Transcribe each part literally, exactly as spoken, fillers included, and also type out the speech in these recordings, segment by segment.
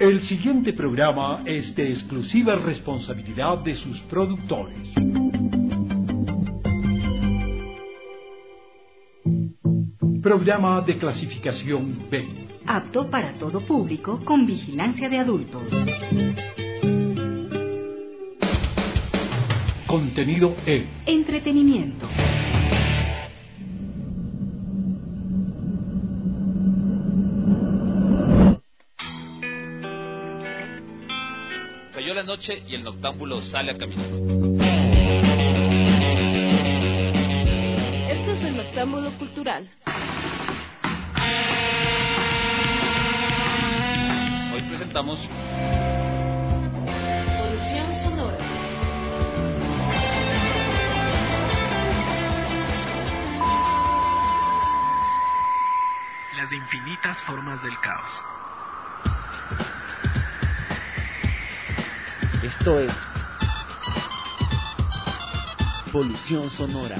El siguiente programa es de exclusiva responsabilidad de sus productores. Programa de clasificación B. Apto para todo público con vigilancia de adultos. Contenido E. Entretenimiento. Cayó la noche y el noctámbulo sale a caminar. Esto es el Noctámbulo Cultural. Hoy presentamos Polución sonora. Las infinitas formas del caos. Esto es Polución Sonora.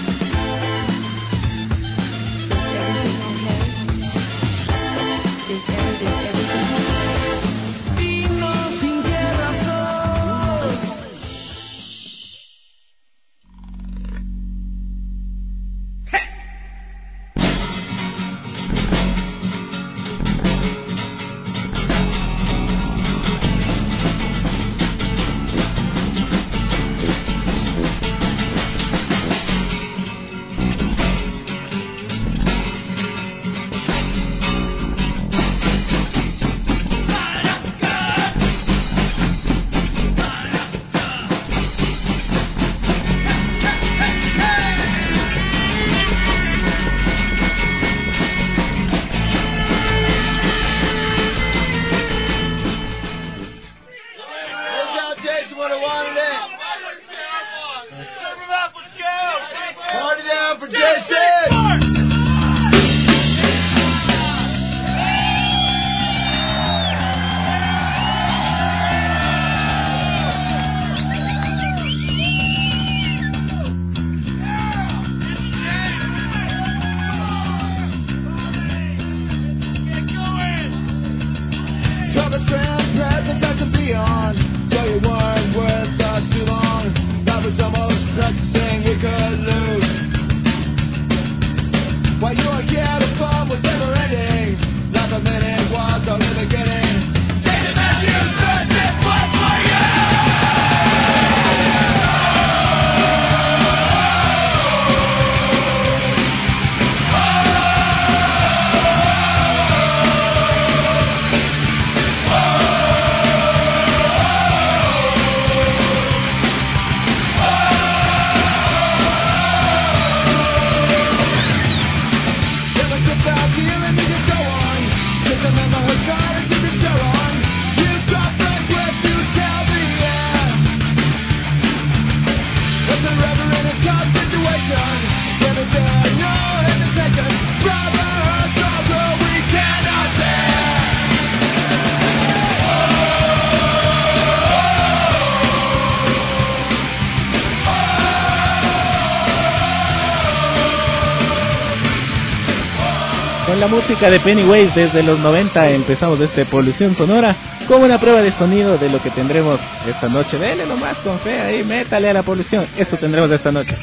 La música de Pennywise desde los noventa empezamos este Polución Sonora como una prueba de sonido de lo que tendremos esta noche. Dele nomás con fe ahí, métale a la polución. Esto tendremos esta noche.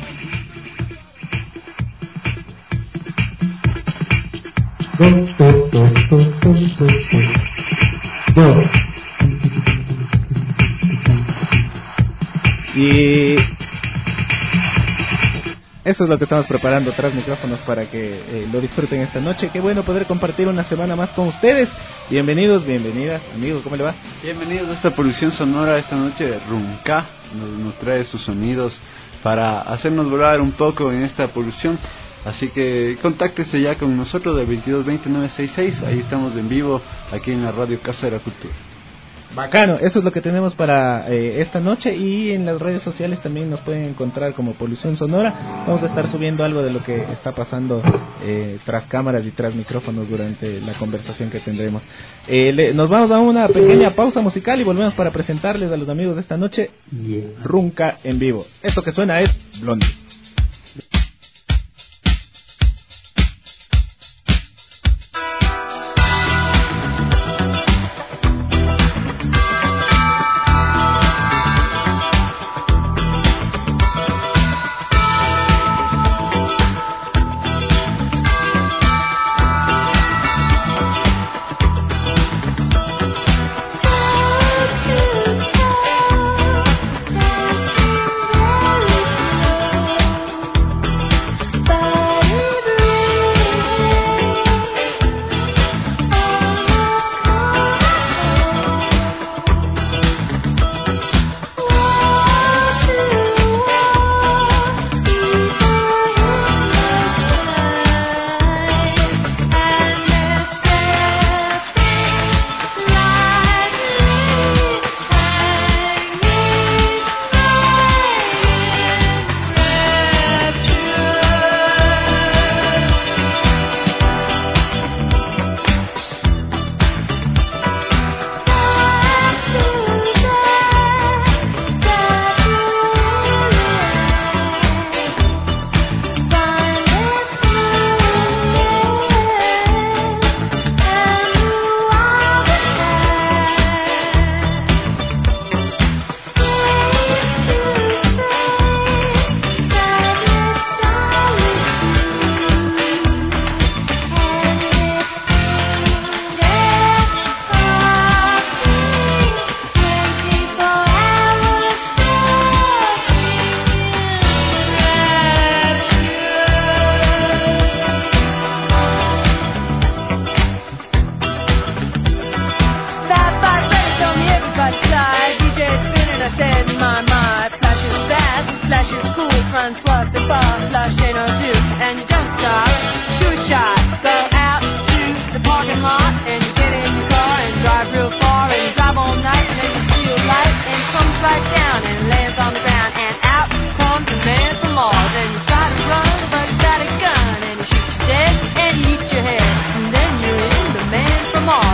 Y eso es lo que estamos preparando tras micrófonos para que eh, lo disfruten esta noche. Qué bueno poder compartir una semana más con ustedes. Bienvenidos, bienvenidas, amigo, ¿cómo le va? Bienvenidos a esta Polución Sonora. Esta noche Runca nos, nos trae sus sonidos para hacernos volar un poco en esta polución. Así que contáctese ya con nosotros del veintidós veinte nueve sesenta y seis. Ahí estamos en vivo, aquí en la Radio Casa de la Cultura. Bacano, eso es lo que tenemos para eh, esta noche, y en las redes sociales también nos pueden encontrar como Polución Sonora. Vamos a estar subiendo algo de lo que está pasando eh, tras cámaras y tras micrófonos durante la conversación que tendremos. Eh, le, nos vamos a una pequeña pausa musical y volvemos para presentarles a los amigos de esta noche Runca en vivo. Esto que suena es Blondie.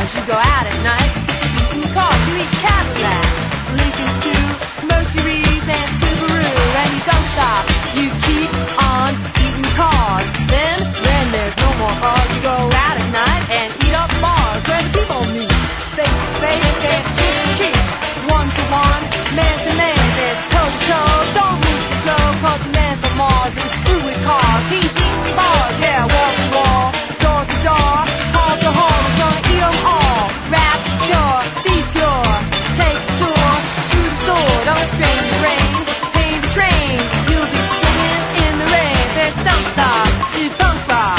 bars, you go out at night. Eating cars, you eat Cadillac. Lincoln to Mercury's and Subaru. And you don't stop, you keep on eating cars. Then, when there's no more cars, you go out at night and eat up bars where the people meet. Face to face, and cheek to cheek. One to one, man to man, there's toe to toe. Don't move too slow, cause the man from Mars is through with cars. He's eating bars, yeah, wall to wall, door to door, hall to hall. We're gonna eat them all. Rap, sure, be pure. Take the tour, through the store. Don't strain the rain, pain the train. You'll be singing in the rain. There's some stop, you punk rock.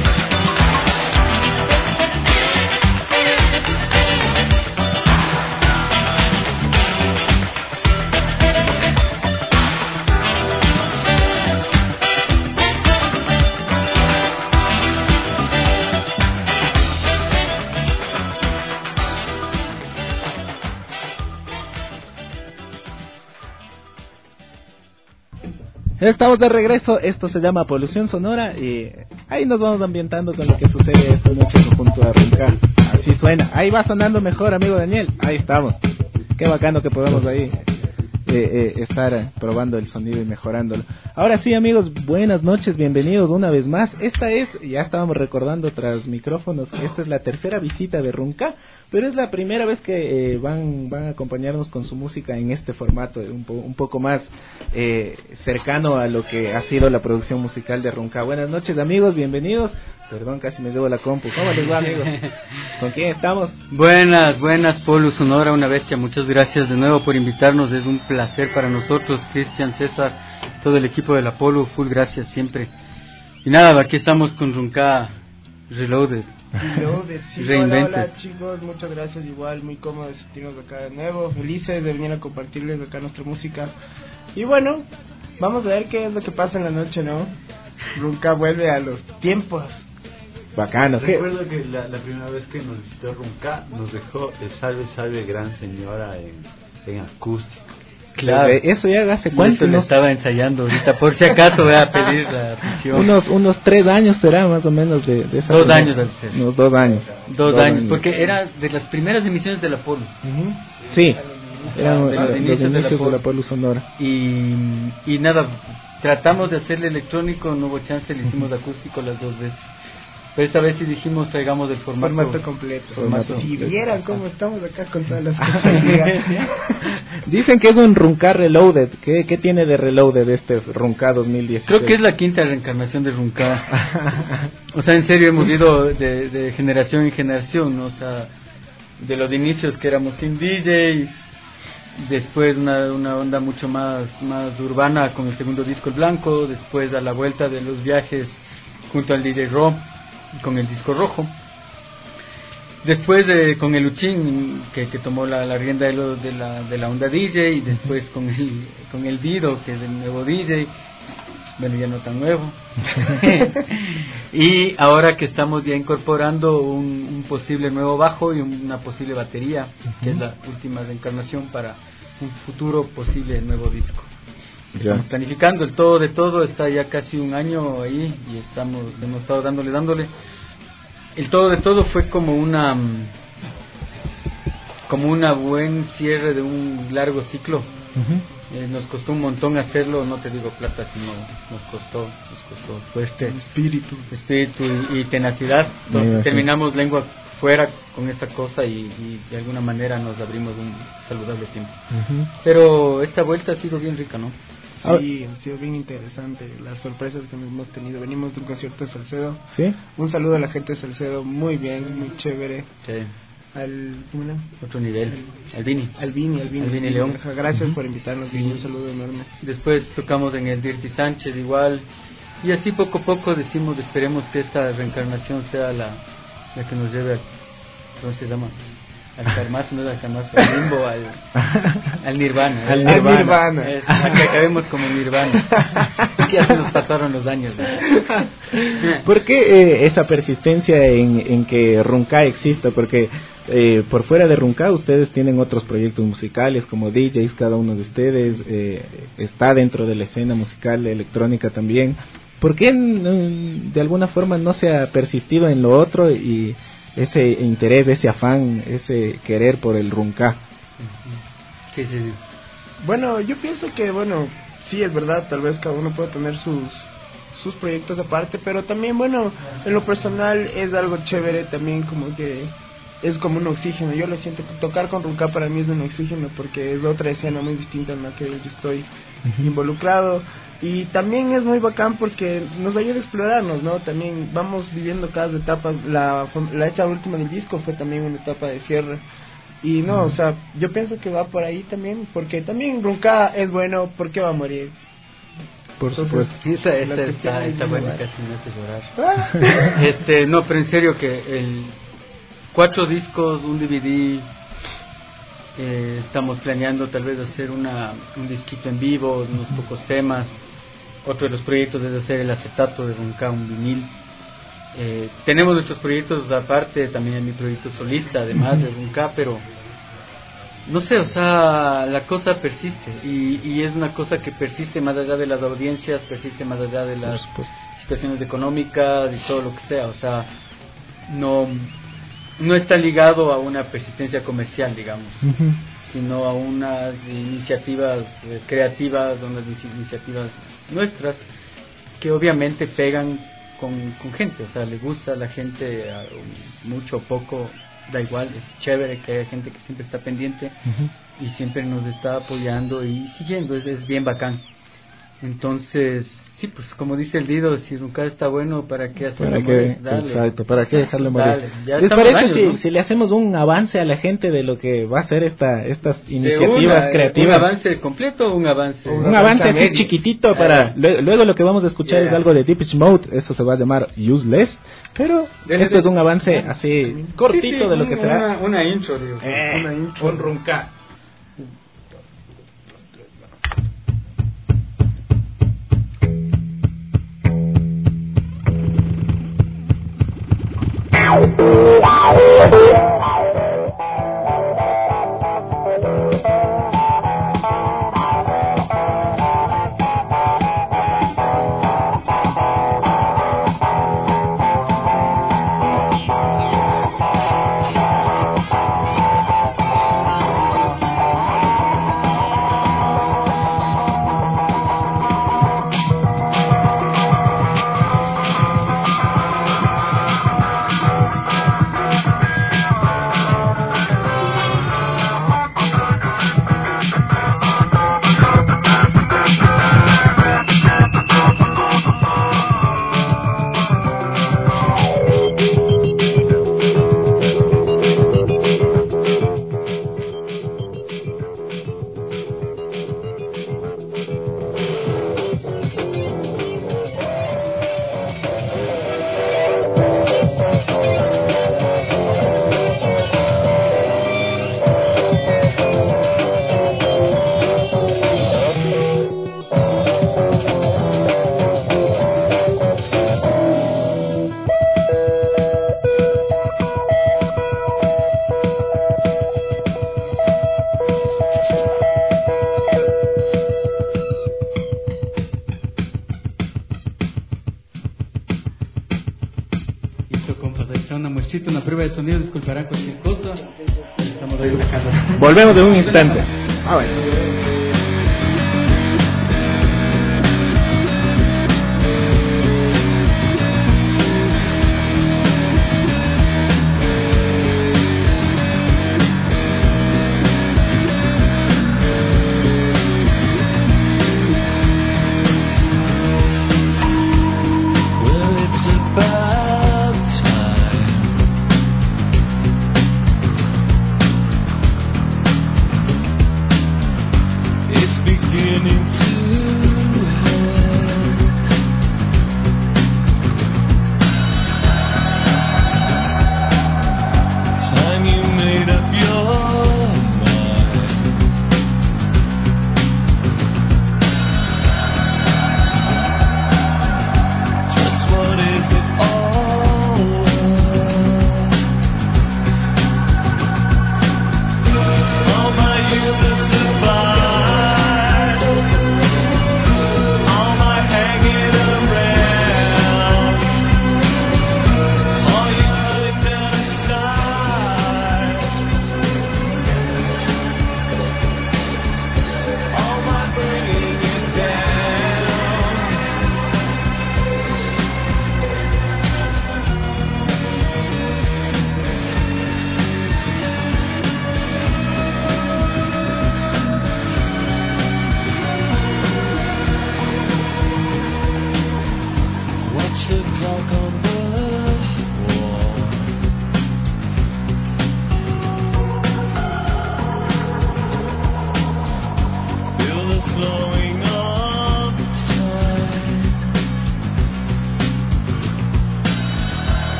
Estamos de regreso, esto se llama Polución Sonora y ahí nos vamos ambientando con lo que sucede esta noche junto a Ronca. Así suena, ahí va sonando mejor, amigo Daniel, ahí estamos. Qué bacano que podamos ahí eh, eh, estar probando el sonido y mejorándolo. Ahora sí, amigos, buenas noches, bienvenidos una vez más. Esta es, ya estábamos recordando tras micrófonos, esta es la tercera visita de Ronca, pero es la primera vez que eh, van van a acompañarnos con su música en este formato, un, po, un poco más eh, cercano a lo que ha sido la producción musical de Ronca. Buenas noches, amigos, bienvenidos. Perdón, casi me llevo la compu. ¿Cómo les va, amigos? ¿Con quién estamos? Buenas, buenas, Polu Sonora, una bestia. Muchas gracias de nuevo por invitarnos. Es un placer para nosotros, Cristian, César, todo el equipo de la Polu. Full gracias siempre. Y nada, aquí estamos con Ronca Reloaded. Reloaded, sí. Hola, hola, chicos, muchas gracias. Igual, muy cómodo de sentirnos acá de nuevo. Felices de venir a compartirles acá nuestra música. Y bueno, vamos a ver qué es lo que pasa en la noche, ¿no? Ronca vuelve a los tiempos. Bacano. Recuerdo que la, la primera vez que nos visitó Ronca nos dejó el Salve Salve Gran Señora en, en acústico. Claro, eso ya hace cuánto no estaba ensayando ahorita, por si acaso voy a pedir la prisión. Unos unos tres años será más o menos de, de esa. Dos años al ser. Unos dos años. Dos, dos años, años, porque era de las primeras emisiones de la Polu. Uh-huh. Sí, eran de los, los inicios, inicios de, la de la Polu Sonora. Y, y nada, tratamos de hacerle electrónico, no hubo chance, le hicimos uh-huh. acústico las dos veces. Pero esta vez sí dijimos, traigamos el formato, formato completo. Formato si completo. vieran cómo estamos acá con todas las cosas. Dicen que es un Ronca Reloaded. ¿Qué, ¿Qué tiene de Reloaded este Ronca dos mil dieciséis? Creo que es la quinta reencarnación de Ronca. O sea, en serio, hemos ido de, de generación en generación, ¿no? O sea, de los inicios que éramos sin D J, después una, una onda mucho más, más urbana con el segundo disco El Blanco, después a la vuelta de los viajes junto al D J Ro con el disco rojo, después de, con el Uchín que, que tomó la, la rienda de, lo, de, la, de la onda D J, y después con el, con el Dido, que es el nuevo D J, bueno, ya no tan nuevo. Y ahora que estamos ya incorporando un, un posible nuevo bajo y una posible batería, que es la última reencarnación para un futuro posible nuevo disco. Estamos ya planificando el todo de todo, está ya casi un año ahí y estamos hemos estado dándole dándole. El todo de todo fue como una como una buen cierre de un largo ciclo. Uh-huh. Eh, nos costó un montón hacerlo, no te digo plata, sino nos costó nos costó fuerte espíritu, espíritu y, y tenacidad. Entonces terminamos lengua fuera con esa cosa y, y de alguna manera nos abrimos un saludable tiempo. Uh-huh. Pero esta vuelta ha sido bien rica, ¿no? Sí, ha sido bien interesante las sorpresas que hemos tenido. Venimos de un concierto de Salcedo. Sí. Un saludo a la gente de Salcedo, muy bien, muy chévere. Sí. Al otro nivel, al Vini. Al Vini, al Vini, al Vini León. Gracias uh-huh. por invitarnos, sí. Vini, un saludo enorme. Después tocamos en el Dirty Sánchez igual. Y así poco a poco decimos, esperemos que esta reencarnación sea la, la que nos lleve a, ¿cómo se llama? Al Karmas, no al Karmas, al limbo, al, al Nirvana. Al Nirvana. Al Nirvana. Es, para que acabemos como Nirvana. Que ya se nos pasaron los años. ¿No? ¿Por qué eh, esa persistencia en, en que Ronca exista? Porque eh, por fuera de Ronca ustedes tienen otros proyectos musicales como D Js, cada uno de ustedes eh, está dentro de la escena musical electrónica también. ¿Por qué de alguna forma no se ha persistido en lo otro y ese interés, ese afán, ese querer por el Runká? ¿Qué se dice? Bueno, yo pienso que, bueno, sí es verdad, tal vez cada uno puede tener sus sus proyectos aparte, pero también, bueno, en lo personal es algo chévere también, como que es como un oxígeno. Yo lo siento, tocar con Runká para mí es un oxígeno porque es otra escena muy distinta en la que yo estoy uh-huh. involucrado, y también es muy bacán porque nos ayuda a explorarnos, ¿no? También vamos viviendo cada etapa. La, la hecha última del disco fue también una etapa de cierre. Y no, o sea, yo pienso que va por ahí también, porque también Runká es bueno, ¿por qué va a morir? Por supuesto. Esa, esa está, está buena, casi me hace llorar. este, no, pero en serio que el cuatro discos, un D V D, eh, estamos planeando tal vez hacer una un disquito en vivo, unos pocos temas. Otro de los proyectos es hacer el acetato de Runká, un vinil. Eh, tenemos nuestros proyectos aparte, también mi proyecto solista, además de Runká, pero no sé, o sea, la cosa persiste y, y es una cosa que persiste más allá de las audiencias, persiste más allá de las situaciones económicas y todo lo que sea, o sea, no no está ligado a una persistencia comercial, digamos, uh-huh. sino a unas iniciativas eh, creativas, unas iniciativas nuestras que obviamente pegan con, con gente, o sea, le gusta a la gente, uh, mucho o poco, da igual, es chévere que haya gente que siempre está pendiente uh-huh. y siempre nos está apoyando y siguiendo, es, es bien bacán. Entonces, sí, pues como dice el Dido, si Runká está bueno, ¿para qué hacerlo morir? Dale. Exacto, ¿para qué dejarle morir? Dale, ¿Les parece años, si, ¿no? si le hacemos un avance a la gente de lo que va a ser esta estas iniciativas una, creativas? ¿Un avance completo o un avance? Un, un avance así chiquitito para... Luego, luego lo que vamos a escuchar yeah. es algo de Depeche Mode, eso se va a llamar Useless, pero Dele, esto de... es un avance así cortito sí, sí, de lo un, que será. Una, una intro, Dios. Eh, una intro. Con Runká. Una prueba de sonido, disculparán cualquier cosa. Estamos ahí sacando. Volvemos de un instante. Ah, bueno. Well,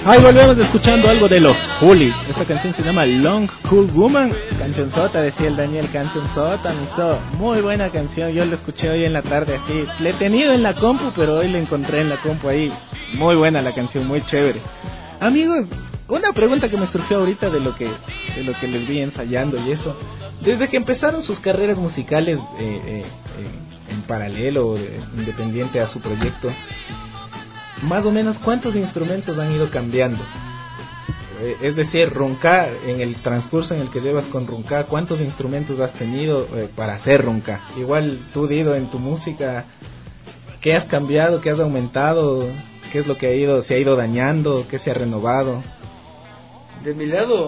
Ahí volvemos escuchando algo de los Hoolies. Esta canción se llama Long Cool Woman. Cancionzota, decía el Daniel, cancionzota, miso. Muy buena canción, yo la escuché hoy en la tarde así. Le he tenido en la compu, pero hoy la encontré en la compu ahí. Muy buena la canción, muy chévere. Amigos, una pregunta que me surgió ahorita de lo que, de lo que les vi ensayando y eso. Desde que empezaron sus carreras musicales eh, eh, eh, en paralelo, eh, independiente a su proyecto, más o menos ¿cuántos instrumentos han ido cambiando? Eh, es decir, Runca, en el transcurso en el que llevas con Runca, ¿cuántos instrumentos has tenido eh, para hacer Runca? Igual tú, Dido, en tu música, ¿qué has cambiado? ¿Qué has aumentado? ¿Qué es lo que ha ido, se ha ido dañando? ¿Qué se ha renovado? De mi lado,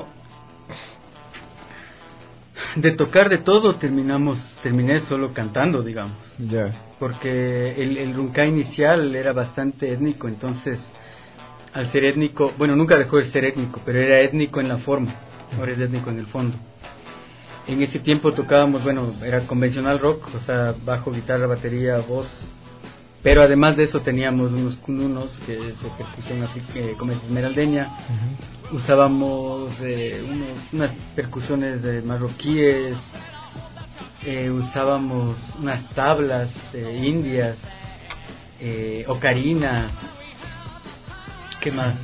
de tocar de todo, terminamos, terminé solo cantando, digamos. Ya. Yeah. Porque el, el Runca inicial era bastante étnico, entonces, al ser étnico, bueno, nunca dejó de ser étnico, pero era étnico en la forma, ahora es étnico en el fondo. En ese tiempo tocábamos, bueno, era convencional rock, o sea, bajo, guitarra, batería, voz, pero además de eso teníamos unos cununos, que es percusión eh, como es esmeraldeña, uh-huh. Usábamos eh, unos, unas percusiones eh, marroquíes, eh, usábamos unas tablas eh, indias, eh, ocarina, ¿qué más?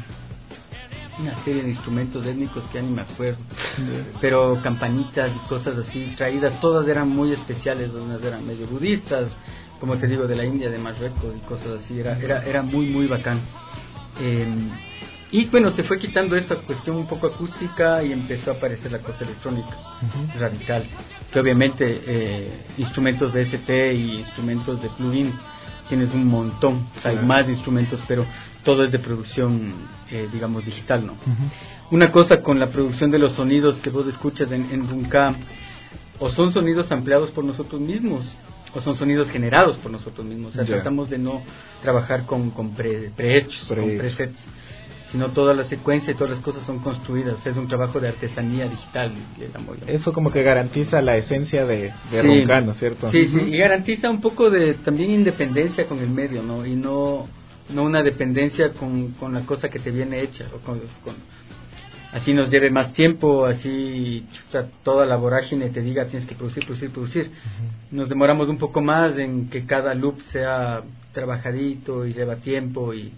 Una serie de instrumentos étnicos que ya ni me acuerdo, pero campanitas y cosas así traídas, todas eran muy especiales, unas eran medio budistas, como te digo, de la India, de Marruecos y cosas así, era, era, era muy muy bacán. Eh, y bueno, se fue quitando esa cuestión un poco acústica y empezó a aparecer la cosa electrónica, uh-huh. radical, que obviamente eh, instrumentos de S T y instrumentos de plugins tienes un montón, o sea, hay más instrumentos, pero todo es de producción, eh, digamos, digital, ¿no? Uh-huh. Una cosa con la producción de los sonidos que vos escuchas en, en Runca, o son sonidos ampliados por nosotros mismos, o son sonidos generados por nosotros mismos, o sea, yeah. tratamos de no trabajar con, con pre, prehechos, pre con presets, sino toda la secuencia y todas las cosas son construidas, es un trabajo de artesanía digital. Eso como que garantiza la esencia de, de sí, Runca, ¿no es cierto? Sí, sí, y garantiza un poco de también independencia con el medio, ¿no? Y no, no una dependencia con, con la cosa que te viene hecha, o con, con así nos lleve más tiempo, así chuta, toda la vorágine te diga tienes que producir, producir, producir. Uh-huh. Nos demoramos un poco más en que cada loop sea trabajadito y lleva tiempo y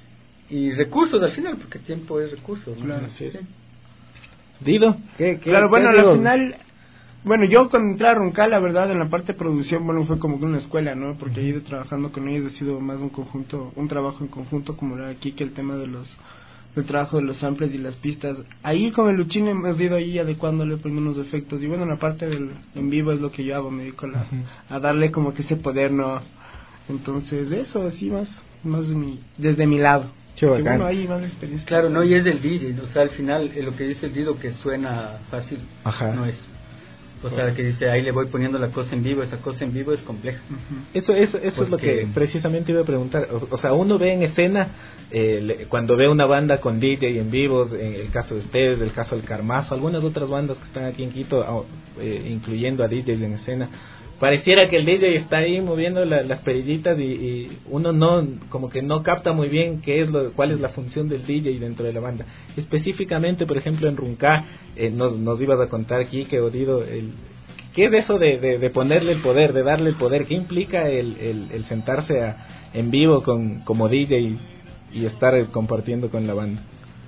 y recursos al final, porque tiempo es recursos, ¿no? Claro, sí. sí. Dido, ¿qué, qué, claro, qué bueno, digo? al final, bueno, yo cuando entré a Runca, la verdad, en la parte de producción, bueno, fue como que una escuela, ¿no? Porque he ido trabajando con ellos, ha sido más un conjunto, un trabajo en conjunto, como era aquí, que el tema de los, del trabajo de los samples y las pistas. Ahí con el Luchín hemos ido ahí adecuándole, poniendo unos efectos, y bueno, en la parte del en vivo es lo que yo hago, me dedico a, la, uh-huh. a darle como que ese poder, ¿no? Entonces, eso, así más, más de mi, desde mi lado. Que bueno, ahí va la experiencia. Claro, no, y es del D J, o sea, al final eh, lo que dice el Dido que suena fácil, Ajá. no es. O sea, que dice, ahí le voy poniendo la cosa en vivo, esa cosa en vivo es compleja. Uh-huh. Eso, eso, eso es lo que precisamente iba a preguntar. O, o sea, uno ve en escena, eh, le, cuando ve una banda con D J en vivos, en el caso de ustedes, el caso del Carmazo, algunas otras bandas que están aquí en Quito, oh, eh, incluyendo a D Js en escena, pareciera que el D J está ahí moviendo la, las perillitas y, y uno no, como que no capta muy bien qué es lo, cuál es la función del D J dentro de la banda. Específicamente, por ejemplo, en Runca, eh, nos, nos ibas a contar, Quique, Odido, el, ¿qué es eso de, de, de ponerle el poder, de darle el poder? ¿Qué implica el, el, el sentarse a, en vivo con, como D J y, y estar compartiendo con la banda?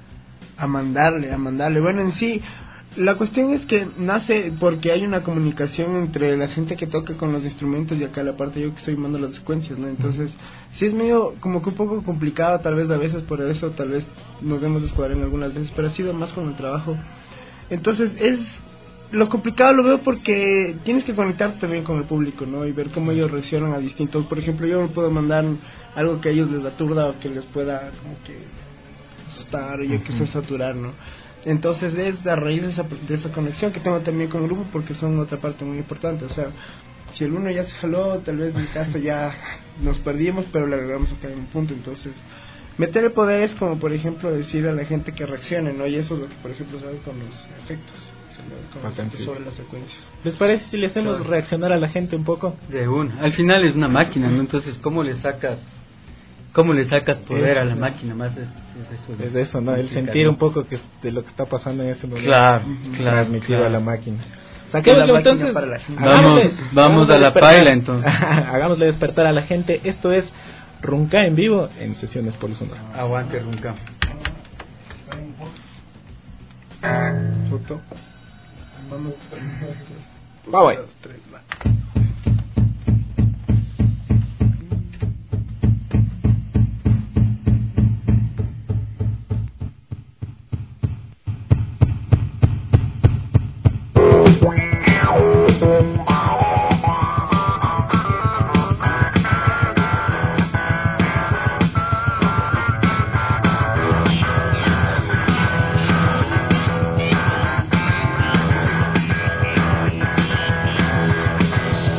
A mandarle, a mandarle. Bueno, en sí, la cuestión es que nace porque hay una comunicación entre la gente que toca con los instrumentos y acá la parte yo que estoy mandando las secuencias, ¿no? Entonces, sí es medio como que un poco complicado tal vez a veces, por eso tal vez nos demos descuadrar en algunas veces, pero ha sido más con el trabajo. Entonces, es lo complicado lo veo porque tienes que conectarte también con el público, ¿no? Y ver cómo ellos reaccionan a distintos. Por ejemplo, yo no puedo mandar algo que a ellos les aturda o que les pueda como que asustar o yo que sé saturar, ¿no? Entonces es a raíz de esa, de esa conexión que tengo también con el grupo, porque son otra parte muy importante. O sea, si el uno ya se jaló, tal vez en el caso ya nos perdimos, pero le agregamos a caer en un punto. Entonces, meter el poder es como, por ejemplo, decir a la gente que reaccione, ¿no? Y eso es lo que, por ejemplo, se hace con los efectos, con los, sobre las secuencias. ¿Les parece si le hacemos claro. reaccionar a la gente un poco? De una. Al final es una máquina, ¿no? Entonces, ¿cómo le sacas ¿Cómo le sacas poder a la máquina? Más es, es eso. Es eso, ¿no? El sentir un poco que de lo que está pasando en ese momento. Claro, claro. Transmitido claro. a la máquina. Saquémoslo entonces. Vamos, vamos a la paila entonces. Hagámosle despertar a la gente. Esto es Runca en vivo en Sesiones Polo Sonora. Aguante Runca. Foto. Vamos. Vamos. Thank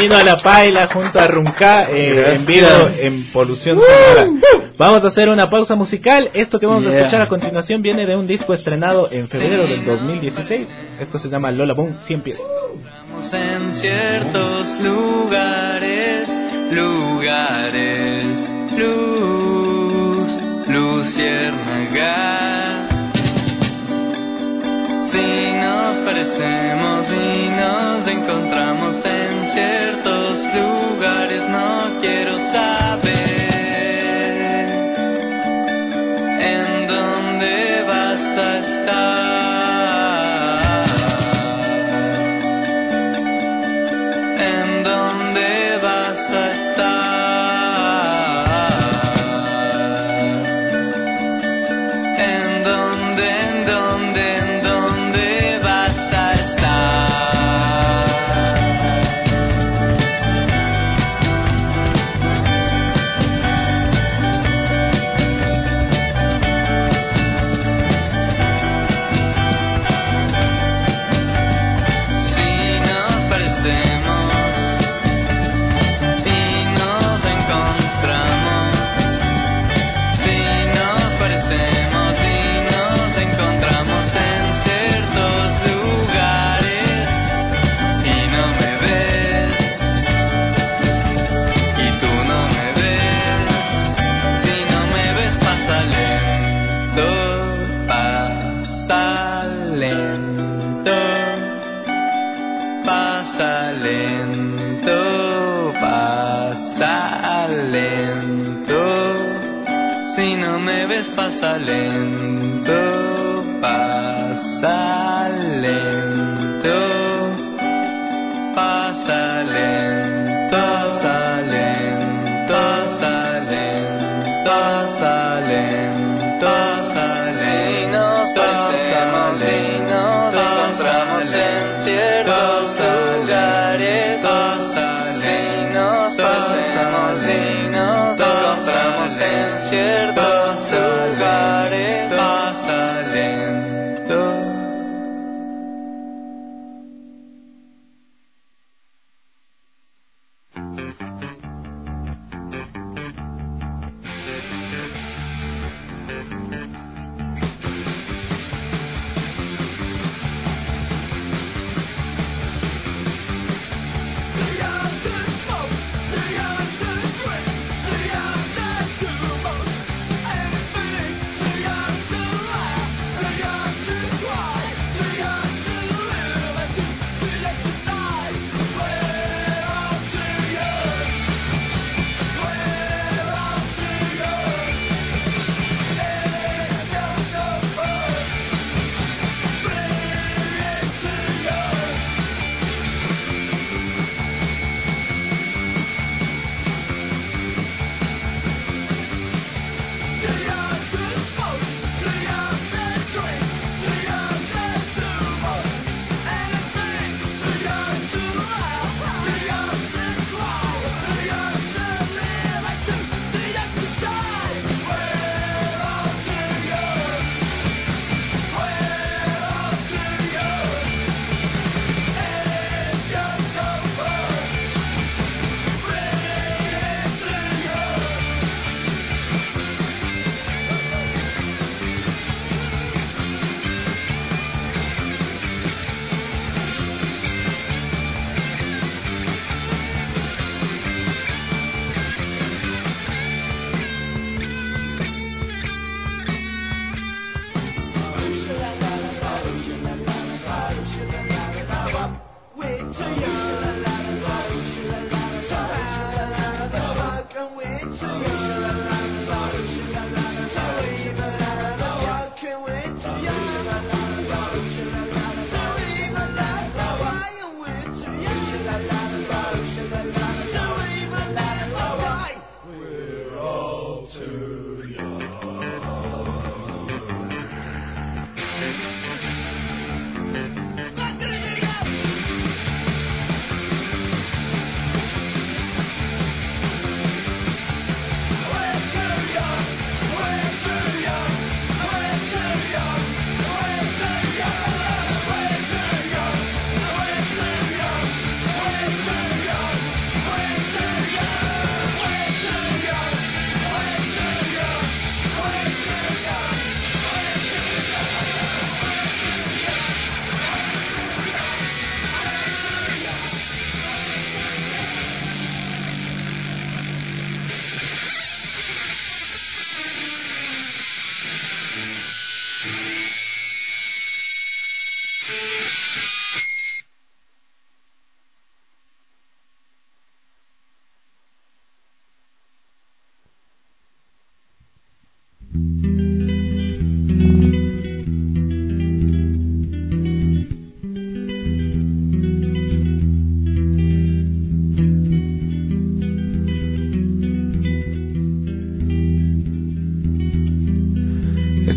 vino a La Paila junto a Runca eh, en vivo en Polución Sonora. Vamos a hacer una pausa musical. Esto que vamos yeah. a escuchar a continuación viene de un disco estrenado en febrero del dos mil dieciséis. Esto se llama Lola Boom, cien pies. En ciertos lugares, lugares, luz, luciérnaga. Si nos parecemos y nos encontramos en ciertos lugares, no quiero saber en dónde vas a estar. En dónde vas a estar. En dónde, en dónde, en dónde vas a estar. Si nos parecemos pasa lento, pasa lento, pasa lento, pasa lento, pasa lento, pasa lento, pasa lento. Si nos parecemos y nos encontramos en ciertos lugares, si nos parecemos y nos encontramos en ciertos lugares, pasa lento. Too much.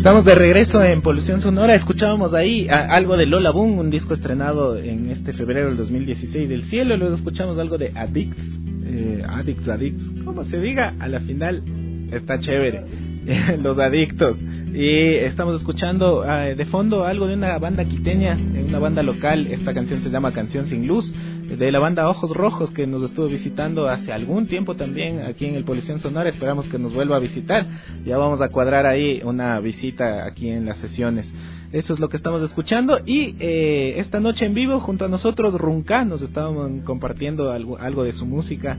Estamos de regreso en Polución Sonora. Escuchábamos ahí a, algo de Lola Boom, un disco estrenado en este febrero del dos mil dieciséis del cielo. Luego escuchamos algo de Addicts, eh, Addicts, Addicts, como se diga, a la final está chévere. Los Adictos. Y estamos escuchando uh, de fondo algo de una banda quiteña, una banda local. Esta canción se llama Canción Sin Luz, de la banda Ojos Rojos, que nos estuvo visitando hace algún tiempo también aquí en el Polución Sonora. Esperamos que nos vuelva a visitar. Ya vamos a cuadrar ahí una visita aquí en las sesiones. Eso es lo que estamos escuchando. Y eh, esta noche en vivo junto a nosotros Runca, nos estaban compartiendo algo, algo de su música,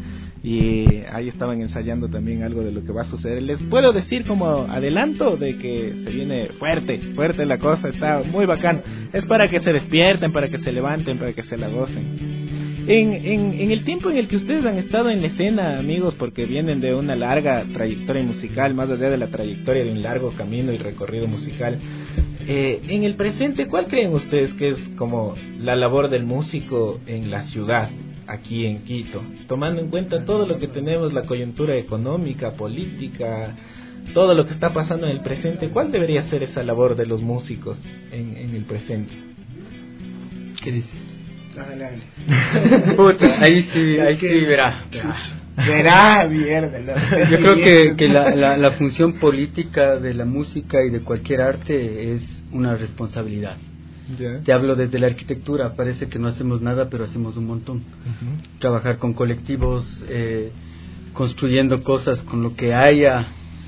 y ahí estaban ensayando también algo de lo que va a suceder. Les puedo decir como adelanto de que se viene fuerte, fuerte la cosa, está muy bacán. Es para que se despierten, para que se levanten, para que se la gocen. En, en, en el tiempo en el que ustedes han estado en la escena, amigos, porque vienen de una larga trayectoria musical, más allá de la trayectoria de un largo camino y recorrido musical, eh, en el presente, ¿cuál creen ustedes que es como la labor del músico en la ciudad, aquí en Quito? Tomando en cuenta todo lo que tenemos, la coyuntura económica, política, todo lo que está pasando en el presente, ¿cuál debería ser esa labor de los músicos en, en el presente? ¿Qué dice? Dale, dale. Puta, ahí sí, ahí sí verá. Verá, mierda. No. Yo creo que, que la, la, la función política de la música y de cualquier arte es una responsabilidad. Yeah. Te hablo desde la arquitectura, parece que no hacemos nada, pero hacemos un montón. Uh-huh. Trabajar con colectivos, eh, construyendo cosas con lo que haya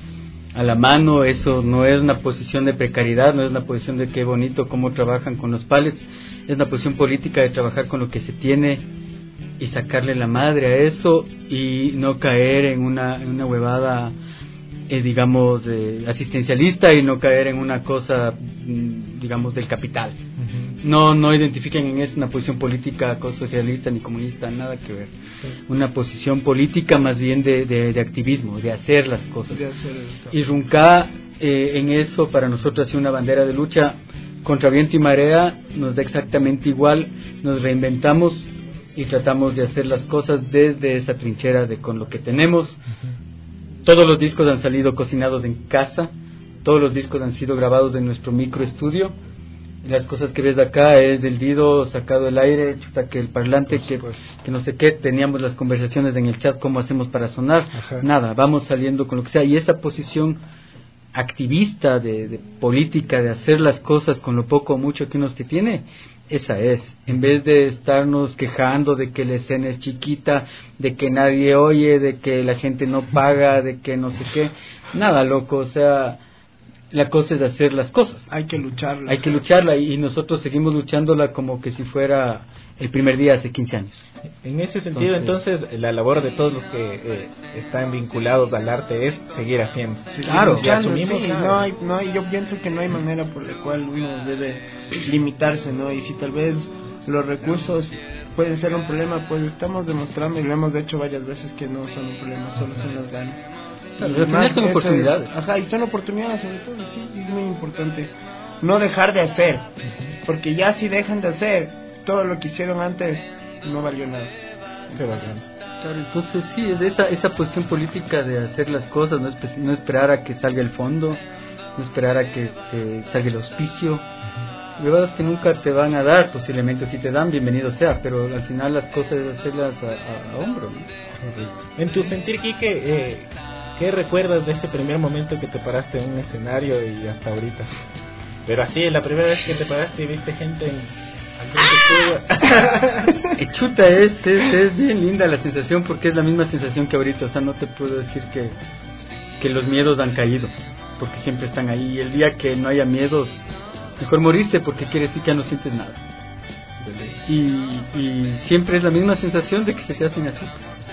a la mano, eso no es una posición de precariedad, no es una posición de qué bonito cómo trabajan con los pallets, es una posición política de trabajar con lo que se tiene y sacarle la madre a eso y no caer en una, en una huevada, eh, digamos, eh, asistencialista, y no caer en una cosa, digamos, del capital. Uh-huh. No no identifiquen en esto una posición política socialista ni comunista, nada que ver. Sí. Una posición política más bien de, de, de activismo, de hacer las cosas. De hacer eso. Y Runca, eh, en eso para nosotros ha sido una bandera de lucha contra viento y marea, nos da exactamente igual, nos reinventamos y tratamos de hacer las cosas desde esa trinchera de con lo que tenemos. Uh-huh. Todos los discos han salido cocinados en casa, todos los discos han sido grabados en nuestro microestudio. Las cosas que ves acá es del Dido sacado del aire, chuta, que el parlante, que, que no sé qué, teníamos las conversaciones en el chat, cómo hacemos para sonar. Ajá. Nada, vamos saliendo con lo que sea, y esa posición activista de, de política, de hacer las cosas con lo poco o mucho que uno que tiene, esa es, en vez de estarnos quejando de que la escena es chiquita, de que nadie oye, de que la gente no paga, de que no sé qué, nada, loco, o sea, la cosa es hacer las cosas. Hay que lucharla. Hay que lucharla, y nosotros seguimos luchándola como que si fuera el primer día hace quince años. En ese sentido, entonces, entonces la labor de todos los que eh, están vinculados al arte es seguir haciendo. Sí, claro, ya asumimos, sí, no hay, no hay, yo pienso que no hay manera por la cual uno debe limitarse, ¿no? Y si tal vez los recursos pueden ser un problema, pues estamos demostrando, y lo hemos hecho varias veces, que no son un problema, solo son las ganas. Claro, al final son oportunidades. Es, ajá, y son oportunidades sobre todo, y sí, es muy importante no dejar de hacer, porque ya si dejan de hacer, todo lo que hicieron antes no valió nada. Claro, entonces sí, es esa esa posición política de hacer las cosas, no, espe- no esperar a que salga el fondo, no esperar a que eh, salga el auspicio. Llevadas que nunca te van a dar, posiblemente, si te dan, bienvenido sea, pero al final las cosas es hacerlas a, a, a hombro, ¿no? En tu sentir, Quique, eh, ¿qué recuerdas de ese primer momento que te paraste en un escenario y hasta ahorita? Pero así, la primera vez que te paraste y viste gente en... ¡Ah! Chuta, es, es, es bien linda la sensación, porque es la misma sensación que ahorita, o sea, no te puedo decir que, que los miedos han caído, porque siempre están ahí, y el día que no haya miedos, mejor morirse, porque quiere decir que ya no sientes nada. Y, y siempre es la misma sensación de que se te hacen así.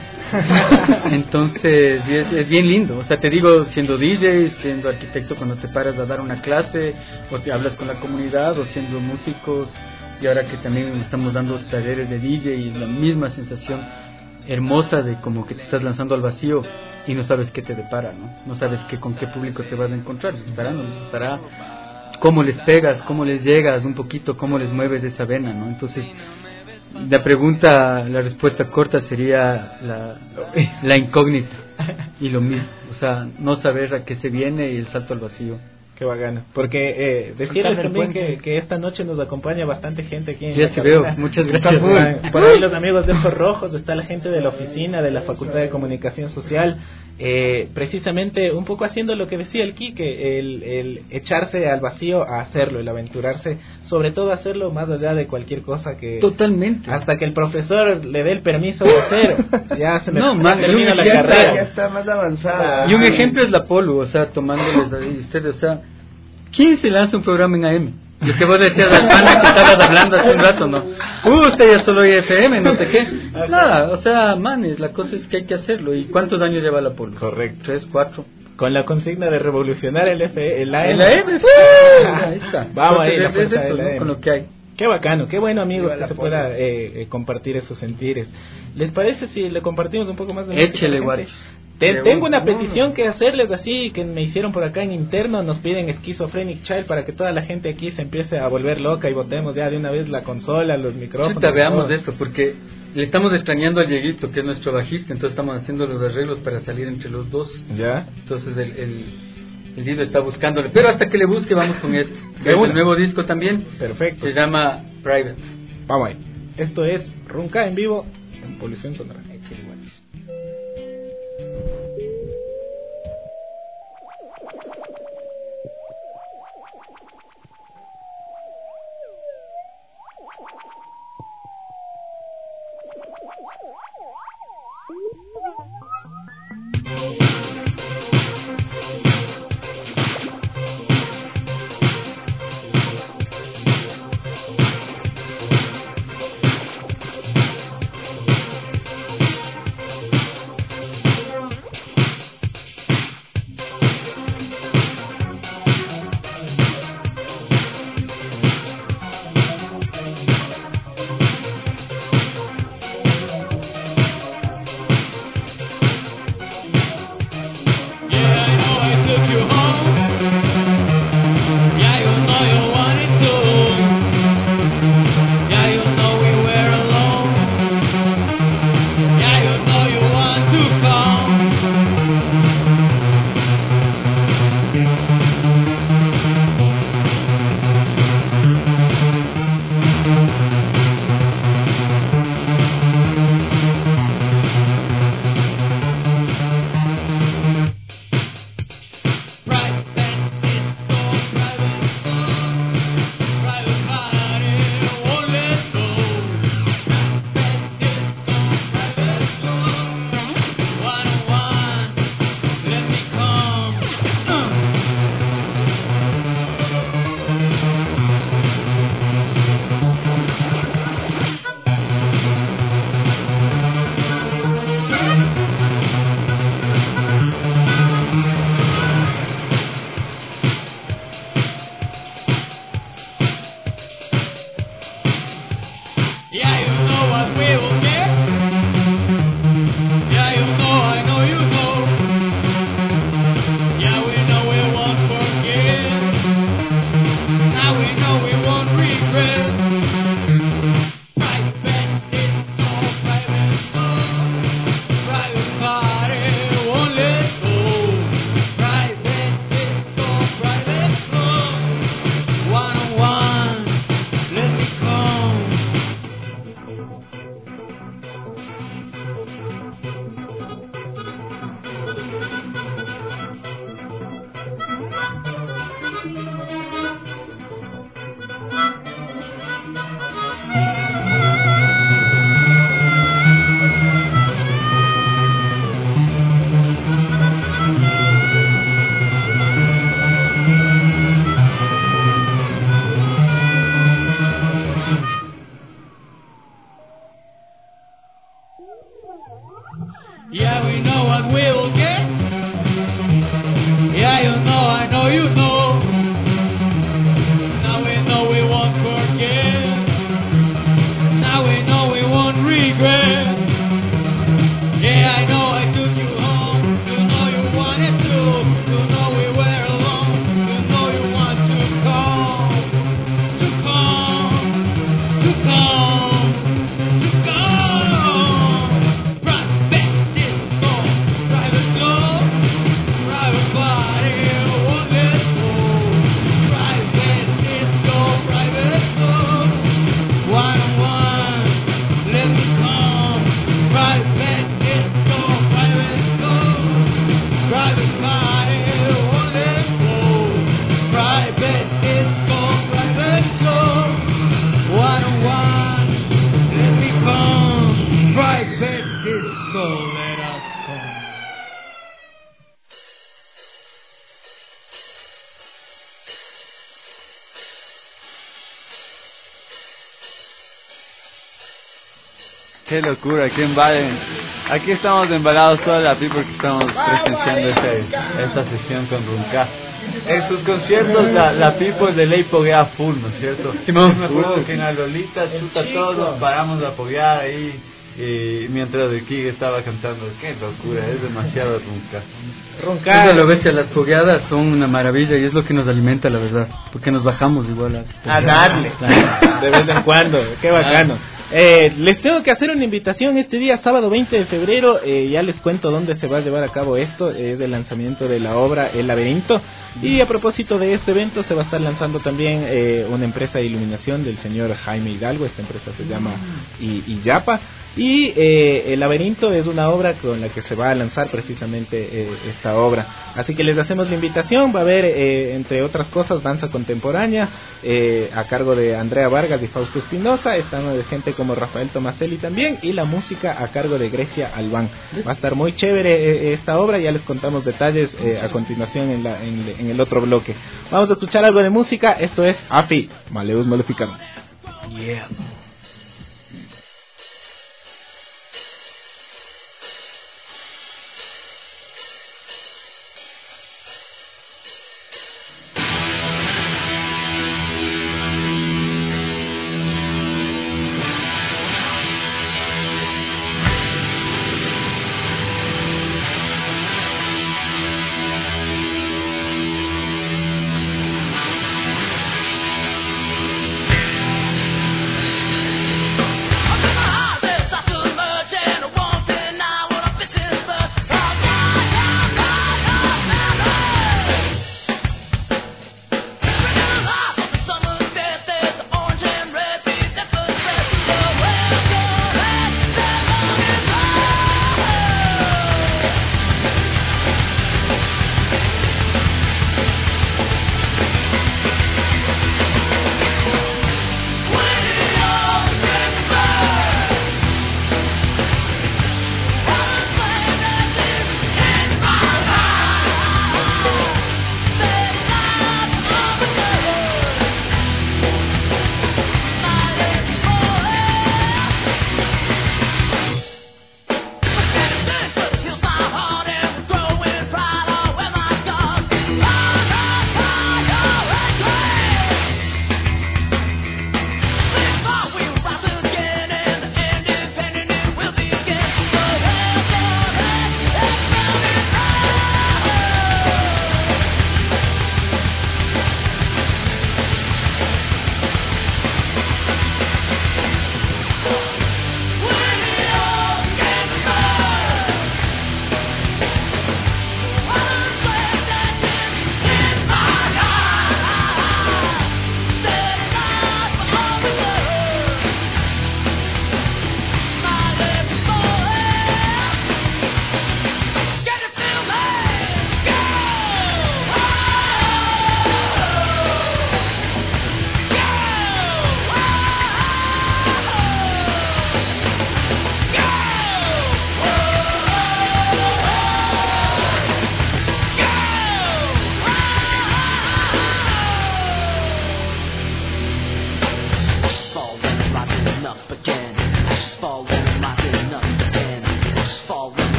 Entonces es, es bien lindo, o sea, te digo, siendo D J, siendo arquitecto, cuando te paras a dar una clase o te hablas con la comunidad, o siendo músicos, y ahora que también estamos dando talleres de D J, y la misma sensación hermosa de como que te estás lanzando al vacío y no sabes qué te depara, ¿no? No sabes qué, con qué público te vas a encontrar, les gustará, no les gustará, cómo les pegas, cómo les llegas un poquito, cómo les mueves esa vena, ¿no? Entonces la pregunta, la respuesta corta sería la, la incógnita, y lo mismo, o sea, no saber a qué se viene y el salto al vacío. Qué bacano. Porque eh, decirles también que, que esta noche nos acompaña bastante gente aquí en sí, así veo. Muchas gracias. Por, por ahí los amigos de Ojos Rojos, está la gente de la oficina de la Facultad de Comunicación Social, eh, precisamente un poco haciendo lo que decía el Quique, el, el echarse al vacío a hacerlo, el aventurarse, sobre todo hacerlo más allá de cualquier cosa que... Totalmente. Hasta que el profesor le dé el permiso de hacer, ya se me no, man, termina la ya carrera. Está, ya está más avanzada. Y un ejemplo es la Polo, o sea, tomándoles ahí ustedes, o sea, ¿quién se lanza un programa en A M? Lo que vos decías del pana que estabas hablando hace un rato, ¿no? Uh, usted ya solo oye F M, no sé qué. Nada, o sea, manes, la cosa es que hay que hacerlo. ¿Y cuántos años lleva la Polo? Correcto. Tres, cuatro. Con la consigna de revolucionar el F el A M. El A M, ahí está. Vamos ahí, la es, es eso, ¿no? con lo que hay. Qué bacano, qué bueno, amigos, Viva que se Polo. pueda eh, eh, compartir esos sentires. ¿Les parece si le compartimos un poco más de música? Échele, guachos. Te, tengo una petición que hacerles así, que me hicieron por acá en interno, nos piden Schizophrenic Child para que toda la gente aquí se empiece a volver loca y botemos ya de una vez la consola, los micrófonos. Chuta, veamos todo. eso, porque le estamos extrañando a Dieguito, que es nuestro bajista, entonces estamos haciendo los arreglos para salir entre los dos. Ya. Entonces el, el, el Dido está buscándole, pero hasta que le busque vamos con esto. De Es una. el nuevo disco también. Perfecto. Se llama Private. Vamos ahí. Esto es Runca en vivo en Polución Sonora. Échale, guachos. Yeah, we know what we will get. Yeah, you know, I know you know. Now we know we won't forget. Now we know we won't regret. Yeah, I know I took you home. You know you wanted to. You know we were alone. You know you want to come. To come. To come. To come. Private disco. Private love. com. Qué locura, qué embalen. Aquí estamos embalados toda la people que estamos presenciando este, esta sesión con Runka. En sus conciertos la, la people de ley poguea full, ¿no es cierto? Simón. Yo me acuerdo que en la Lolita, chuta, todos nos paramos a apoyar ahí. Y mientras el King estaba cantando, qué locura, es demasiado Runka. Runka. Eso lo ves, las fogueadas son una maravilla y es lo que nos alimenta, la verdad. Porque nos bajamos igual a, a darle. De vez en cuando, qué bacano. Eh, les tengo que hacer una invitación este día, sábado veinte de febrero. Eh, ya les cuento dónde se va a llevar a cabo esto. Es el lanzamiento de la obra El Laberinto. Y a propósito de este evento, se va a estar lanzando también eh, una empresa de iluminación del señor Jaime Hidalgo. Esta empresa se llama I- Iyapa. Y eh, El Laberinto es una obra con la que se va a lanzar precisamente eh, esta obra. Así que les hacemos la invitación. Va a haber, eh, entre otras cosas, danza contemporánea eh, a cargo de Andrea Vargas y Fausto Espinosa. Están de gente como Rafael Tomaselli también. Y la música a cargo de Grecia Albán. Va a estar muy chévere eh, esta obra. Ya les contamos detalles eh, a continuación en, la, en, en el otro bloque. Vamos a escuchar algo de música. Esto es Afi, Maleus Maleficado. Yeah.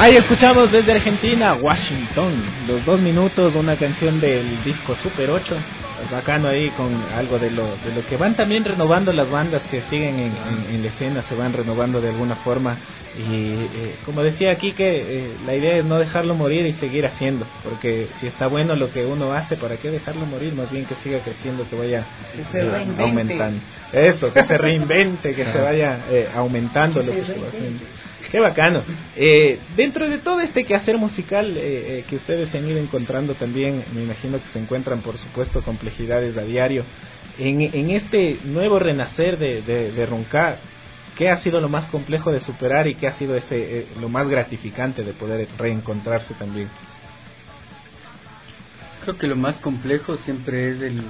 Ahí escuchamos desde Argentina, Washington, los dos minutos, una canción del disco Super ocho, bacano ahí con algo de lo de lo que van también renovando las bandas que siguen en, en, en la escena, se van renovando de alguna forma y eh, como decía aquí que eh, la idea es no dejarlo morir y seguir haciendo, porque si está bueno lo que uno hace, ¿para qué dejarlo morir? Más bien que siga creciendo, que vaya que se eh, aumentando. Eso, que se reinvente, que se vaya eh, aumentando lo que se va haciendo. Qué bacano. Eh, dentro de todo este quehacer musical eh, eh, que ustedes se han ido encontrando también, me imagino que se encuentran, por supuesto, complejidades a diario. En, en este nuevo renacer de, de, de Runká, ¿qué ha sido lo más complejo de superar y qué ha sido ese eh, lo más gratificante de poder reencontrarse también? Creo que lo más complejo siempre es el,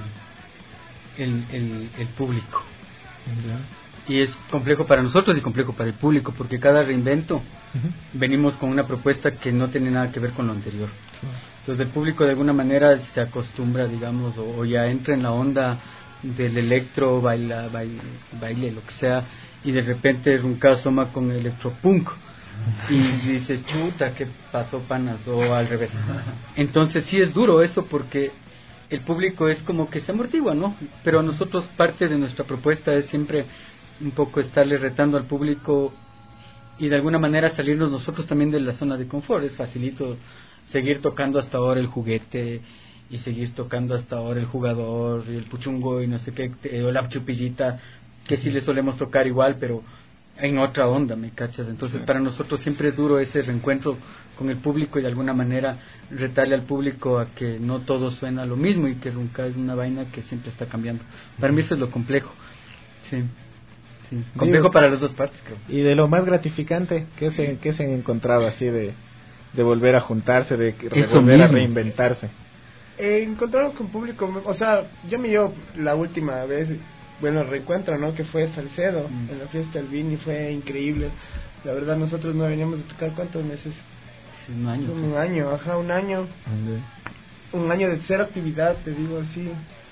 el, el, el público. ¿Ya? Y es complejo para nosotros y complejo para el público, porque cada reinvento uh-huh. venimos con una propuesta que no tiene nada que ver con lo anterior. Sí. Entonces el público de alguna manera se acostumbra, digamos, o, o ya entra en la onda del electro, baila, baile, baile, lo que sea, y de repente Runká asoma con electropunk y dices, chuta, ¿qué pasó, panas? O al revés. Entonces sí es duro eso, porque el público es como que se amortigua, ¿no? Pero a nosotros parte de nuestra propuesta es siempre un poco estarle retando al público y de alguna manera salirnos nosotros también de la zona de confort. Es facilito seguir tocando hasta ahora el juguete y seguir tocando hasta ahora el jugador y el puchungo y no sé qué, o la chupillita, que sí le solemos tocar igual, pero en otra onda, ¿me cachas? Entonces sí. Para nosotros siempre es duro ese reencuentro con el público y de alguna manera retarle al público a que no todo suena lo mismo y que Runká es una vaina que siempre está cambiando. Para mí eso es lo complejo. Sí. Sí, complejo para las dos partes, creo. Y de lo más gratificante, ¿qué se, qué se han encontrado así de, de volver a juntarse, de, de volver mismo. a reinventarse? Eh, encontrarnos con público, o sea, yo me llevo la última vez, bueno, el reencuentro, ¿no? Que fue Salcedo, mm. en la fiesta del Vini, fue increíble. La verdad, nosotros no veníamos de tocar, ¿cuántos meses? Sí, un año. Un pues. año, ajá, un año. ¿Dónde? Un año de cero actividad, te digo así.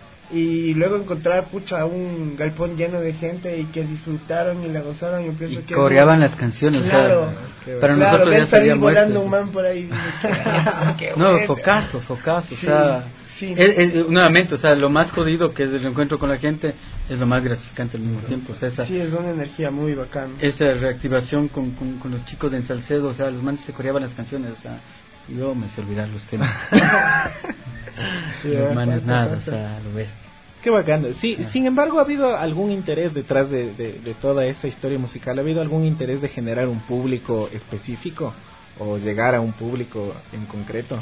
Y luego encontrar, pucha, un galpón lleno de gente y que disfrutaron y la gozaron. Yo pienso y que coreaban las canciones, claro, o sea, para claro, nosotros ya salir volando muerto, un man por ahí. Qué no, bueno. focazo, focazo, sí, o sea, sí. Es, es, nuevamente, o sea, lo más jodido que es el encuentro con la gente es lo más gratificante al mismo tiempo. O sea, esa, sí, es una energía muy bacana. Esa reactivación con, con, con los chicos de En Salcedo, o sea, los manes se coreaban las canciones, o sea, yo me sé olvidar los temas. Sí, los manes nada, o sea, lo ves. Qué bacano. Sí, yeah. Sin embargo, ¿ha habido algún interés detrás de, de, de toda esa historia musical? ¿Ha habido algún interés de generar un público específico o llegar a un público en concreto?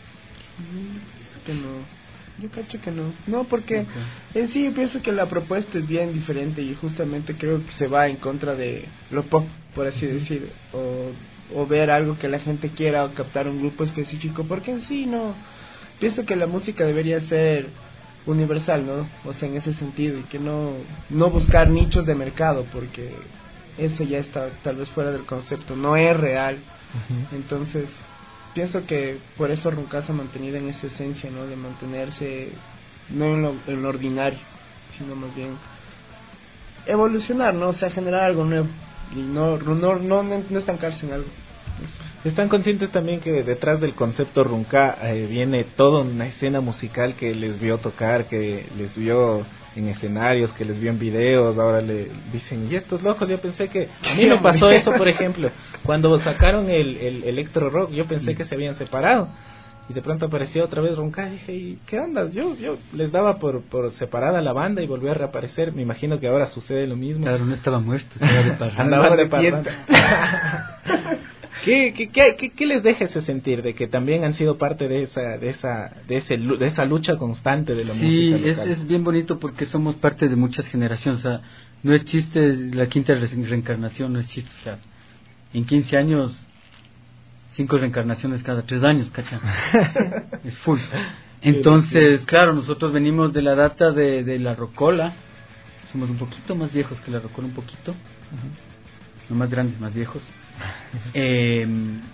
Eso que no. Yo cacho que no. No, porque okay. en sí yo pienso que la propuesta es bien diferente y justamente creo que se va en contra de lo pop, por así decir, o, o ver algo que la gente quiera o captar un grupo específico, porque en sí no. Pienso que la música debería ser universal, ¿no? O sea, en ese sentido, y que no no buscar nichos de mercado, porque eso ya está tal vez fuera del concepto, no es real. Uh-huh. Entonces, pienso que por eso Runká se ha mantenido en esa esencia, ¿no? De mantenerse no en lo, en lo ordinario, sino más bien evolucionar, ¿no? O sea, generar algo nuevo y no no no, no estancarse en algo. Eso. ¿Están conscientes también que detrás del concepto Runká eh, viene toda una escena musical que les vio tocar, que les vio en escenarios, que les vio en videos? Ahora le dicen, ¿y estos locos? Yo pensé que... A mí me pasó eso, por ejemplo. Cuando sacaron el, el electro rock, yo pensé que se habían separado. Y de pronto apareció otra vez Runká. Y dije, ¿y qué onda? Yo yo les daba por, por separada la banda y volvió a reaparecer. Me imagino que ahora sucede lo mismo. Claro, no estaba muerto, estaba de parranda. Andaba de parranda. ¿Qué, qué, qué, ¿Qué les deja ese sentir de que también han sido parte de esa de esa de ese de esa lucha constante de la sí, música local? Sí, es, es bien bonito porque somos parte de muchas generaciones. O sea, no es chiste la quinta re- reencarnación, no es chiste. O sea, en quince años, cinco reencarnaciones cada tres años, ¿cachai? Es full. Entonces, sí, claro, nosotros venimos de la data de, de la rocola. Somos un poquito más viejos que la rocola, un poquito. Uh-huh. No más grandes, más viejos. Eh,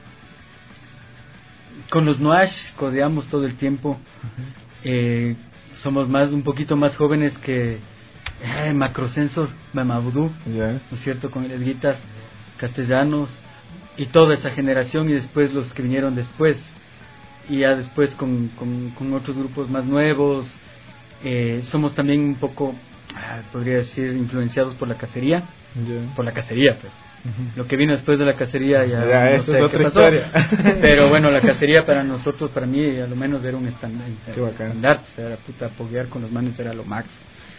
con los Noash codeamos todo el tiempo. Uh-huh. eh, somos más un poquito más jóvenes que eh, Macrosensor, Mamabudú, yeah. ¿no es cierto? Con el guitar, Castellanos, y toda esa generación, y después los que vinieron después, y ya después con, con, con otros grupos más nuevos. Eh, somos también un poco, ah, podría decir, influenciados por la cacería, yeah. por la cacería, pero uh-huh. lo que vino después de la cacería ya, ya no eso sé es otra qué pasó, historia. pero bueno, la cacería para nosotros, para mí, a lo menos era un estandarte, o sea, era puta, apoyar con los manes era lo max.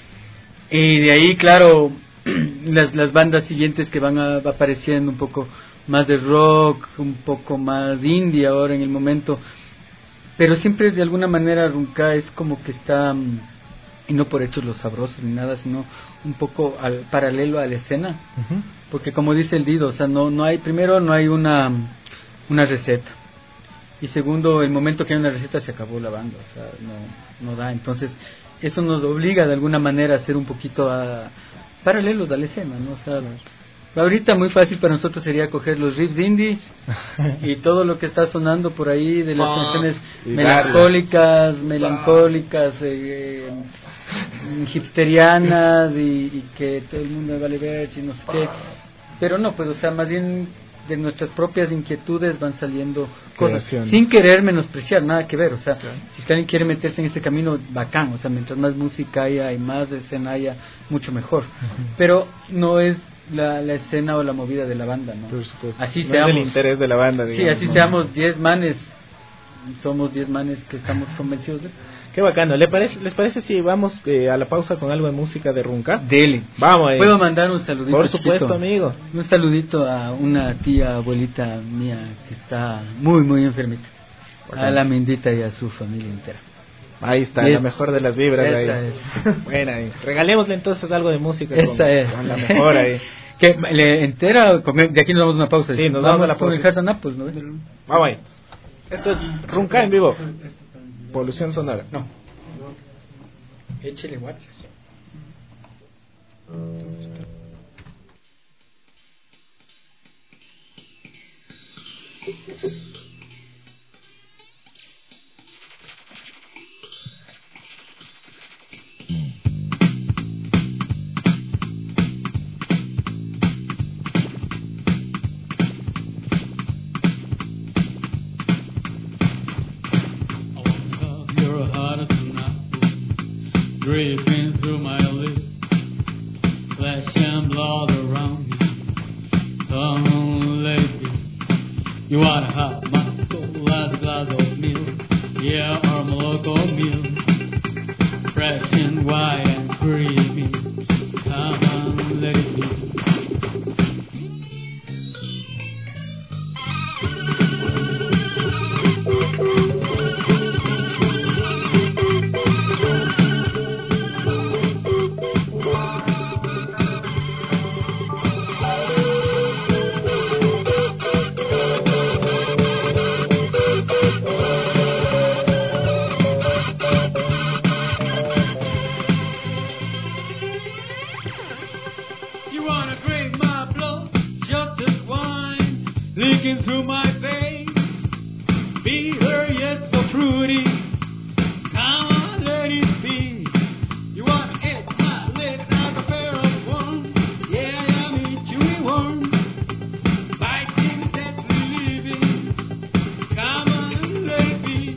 Y de ahí, claro, las, las bandas siguientes que van a, apareciendo un poco más de rock, un poco más indie ahora en el momento, pero siempre de alguna manera Runca es como que está, y no por hechos los sabrosos ni nada, sino un poco al paralelo a la escena, uh-huh. porque como dice el Dido, o sea, no no hay, primero no hay una una receta, y segundo, el momento que hay una receta se acabó la banda, o sea, no no da, entonces eso nos obliga de alguna manera a ser un poquito a paralelos a la escena, ¿no? O sea, ahorita muy fácil para nosotros sería coger los riffs indies y todo lo que está sonando por ahí de las ah, canciones melancólicas, darle. melancólicas, eh, eh, hipsterianas y, y que todo el mundo vale ver y no sé qué. Pero no, pues, o sea, más bien de nuestras propias inquietudes van saliendo cosas, Creación. sin querer menospreciar, nada que ver, o sea, claro. si alguien quiere meterse en ese camino, bacán, o sea, mientras más música haya y más escena haya, mucho mejor, uh-huh. pero no es la, la escena o la movida de la banda, ¿no? Por supuesto. Así no seamos, es el interés de la banda, digamos, sí, así ¿no? seamos diez manes, somos diez manes que estamos convencidos de eso. Qué bacano. ¿Le parece, ¿Les parece si vamos eh, a la pausa con algo de música de Runca? Dele. Vamos ahí. ¿Puedo mandar un saludito? Por supuesto, chiquito? amigo. Un saludito a una tía, abuelita mía que está muy, muy enfermita. Bacano. A la Mindita y a su familia entera. Ahí está, es, la mejor de las vibras. Esa ahí. es. Buena ahí. Regalémosle entonces algo de música. Esa con, es. con la mejor ahí. ¿Que le entera? De aquí nos damos una pausa. Sí, nos vamos, vamos a la pausa. Con el pues, ¿no? Vamos ahí. Esto es Runca en vivo. Polución sonora. No. Échele WhatsApp. Dripping through my lips, flesh and blood around me. Come on, lady, you wanna have my soul as a glass of milk, yeah, or my local milk, fresh and white and creamy. Come on, lady. Through my veins, be her yet so fruity. Come on, let it be. You wanna eat my lips like a pair of worms? Yeah, yummy, chewy worms, biting, deadly living. Come on, let it be.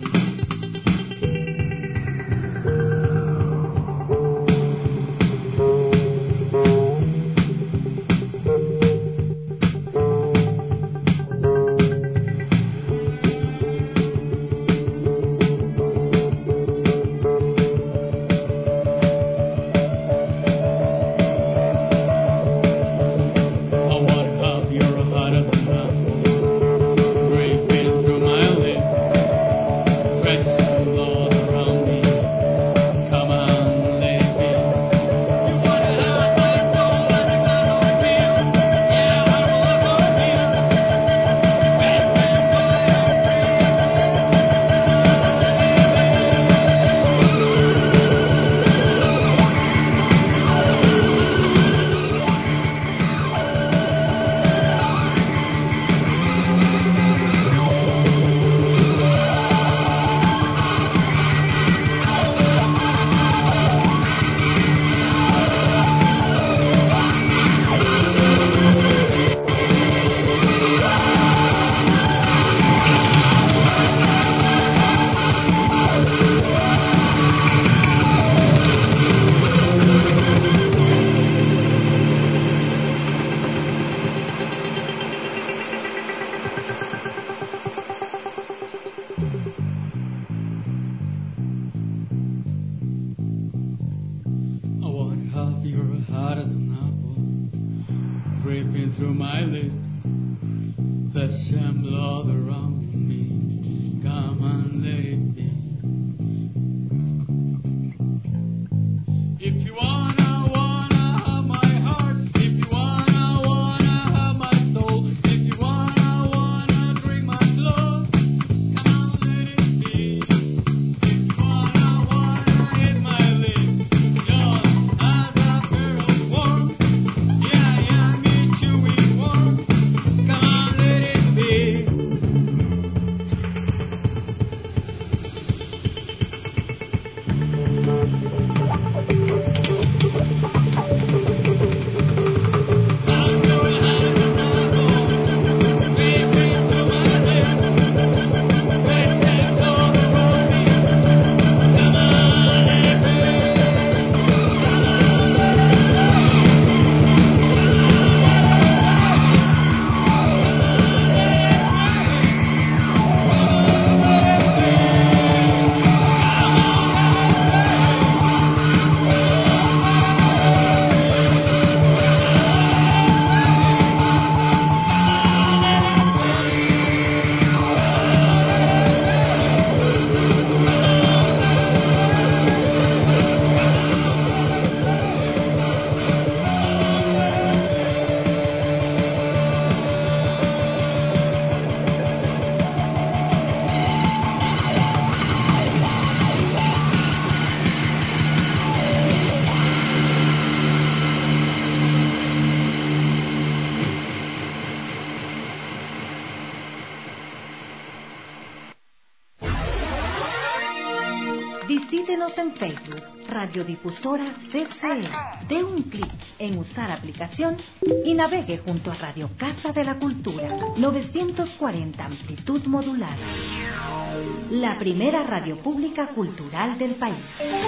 Visítenos en Facebook, Radiodifusora C C E. Dé un clic en usar aplicación y navegue junto a Radio Casa de la Cultura, novecientos cuarenta amplitud modulada. La primera radio pública cultural del país.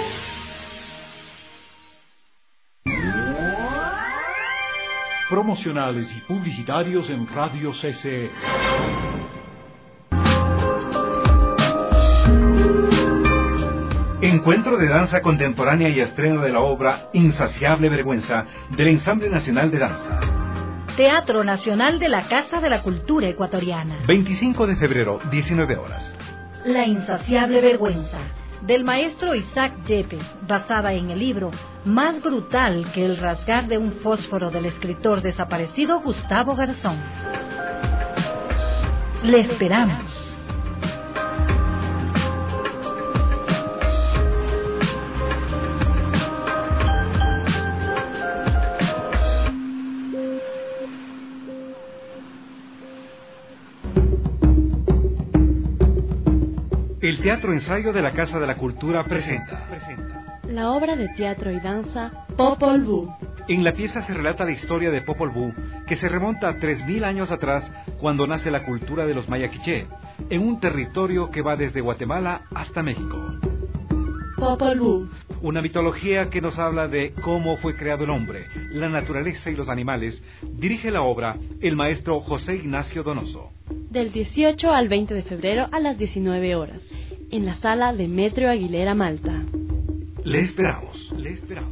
Promocionales y publicitarios en Radio C C E. Encuentro de danza contemporánea y estreno de la obra Insaciable Vergüenza del Ensamble Nacional de Danza. Teatro Nacional de la Casa de la Cultura Ecuatoriana. veinticinco de febrero, diecinueve horas. La Insaciable Vergüenza, del maestro Isaac Yepes, basada en el libro Más brutal que el rasgar de un fósforo del escritor desaparecido Gustavo Garzón. Le esperamos. El Teatro Ensayo de la Casa de la Cultura presenta la obra de teatro y danza Popol Vuh. En la pieza se relata la historia de Popol Vuh, que se remonta a tres mil años atrás, cuando nace la cultura de los maya quiché, en un territorio que va desde Guatemala hasta México. Popol Vuh. Una mitología que nos habla de cómo fue creado el hombre, la naturaleza y los animales. Dirige la obra el maestro José Ignacio Donoso. Del dieciocho al veinte de febrero a las diecinueve horas, en la sala Demetrio Aguilera Malta. Le esperamos, le esperamos.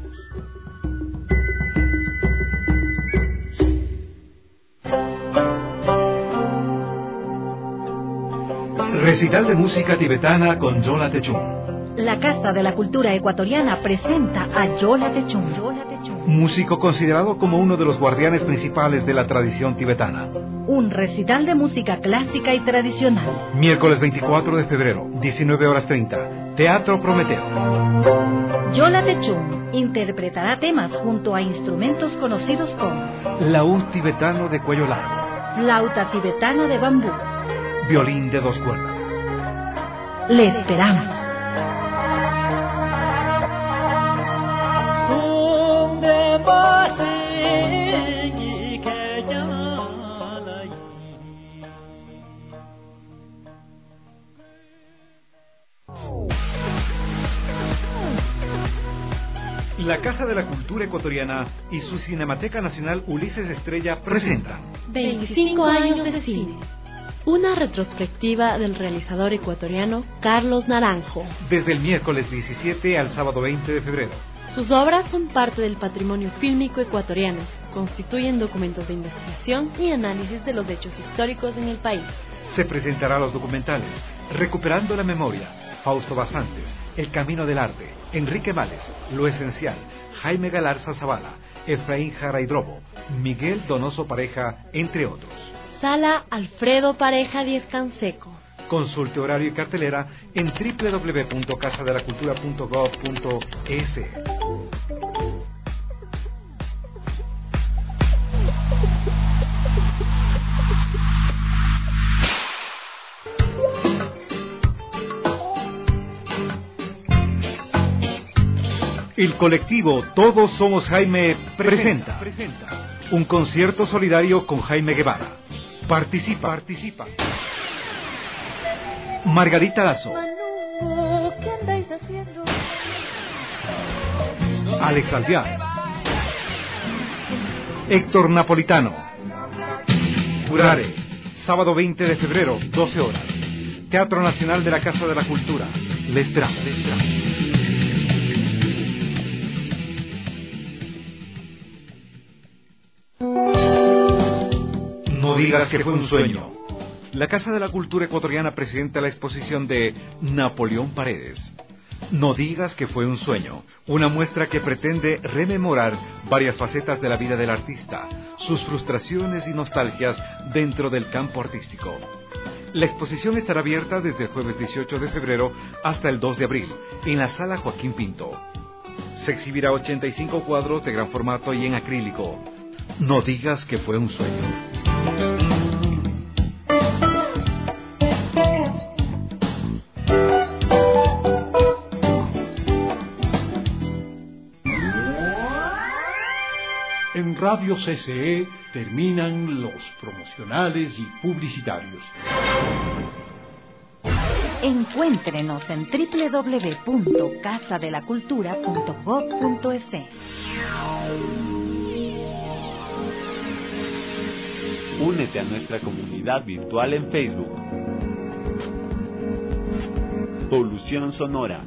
Recital de música tibetana con Yola Techum. La Casa de la Cultura Ecuatoriana presenta a Yola Techum. Músico considerado como uno de los guardianes principales de la tradición tibetana. Un recital de música clásica y tradicional. Miércoles veinticuatro de febrero, diecinueve horas treinta. Teatro Prometeo. Yola Techum interpretará temas junto a instrumentos conocidos como laúd tibetano de cuello largo, flauta tibetano de bambú, violín de dos cuerdas. Le esperamos. La Casa de la Cultura Ecuatoriana y su Cinemateca Nacional Ulises Estrella presentan veinticinco años de cine. Una retrospectiva del realizador ecuatoriano Carlos Naranjo. Desde el miércoles diecisiete al sábado veinte de febrero. Sus obras son parte del patrimonio fílmico ecuatoriano, constituyen documentos de investigación y análisis de los hechos históricos en el país. Se presentará los documentales Recuperando la Memoria, Fausto Basantes, El Camino del Arte, Enrique Vales, Lo Esencial, Jaime Galarza Zavala, Efraín Jara Hidrobo, Miguel Donoso Pareja, entre otros. Sala Alfredo Pareja Diez Canseco. Consulte horario y cartelera en doble u doble u doble u punto casa de la cultura punto gob punto es. El colectivo Todos Somos Jaime presenta un concierto solidario con Jaime Guevara. Participa, participa. Margarita Lazo, Manu, ¿qué andáis haciendo? Alex Alvear, Héctor Napolitano, Curare, sábado veinte de febrero, doce horas. Teatro Nacional de la Casa de la Cultura. Le esperamos, le esperamos. No digas que fue un sueño. La Casa de la Cultura Ecuatoriana presenta la exposición de Napoleón Paredes. No digas que fue un sueño, una muestra que pretende rememorar varias facetas de la vida del artista, sus frustraciones y nostalgias dentro del campo artístico. La exposición estará abierta desde el jueves dieciocho de febrero hasta el dos de abril, en la Sala Joaquín Pinto. Se exhibirá ochenta y cinco cuadros de gran formato y en acrílico. No digas que fue un sueño. Radio C C E terminan los promocionales y publicitarios. Encuéntrenos en doble u doble u doble u punto casa de la cultura punto gob punto es. Únete a nuestra comunidad virtual en Facebook. Polución Sonora.